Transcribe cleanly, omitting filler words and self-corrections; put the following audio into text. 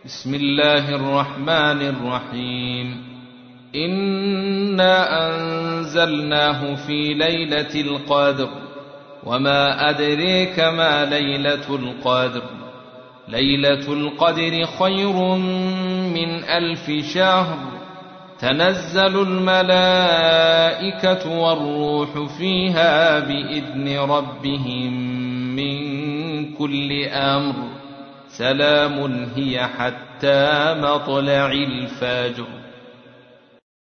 بسم الله الرحمن الرحيم. إنا أنزلناه في ليلة القدر وما أدريك ما ليلة القدر. ليلة القدر خير من 1000 شهر. تنزل الملائكة والروح فيها بإذن ربهم من كل أمر. سلام هي حتى مطلع الفجر.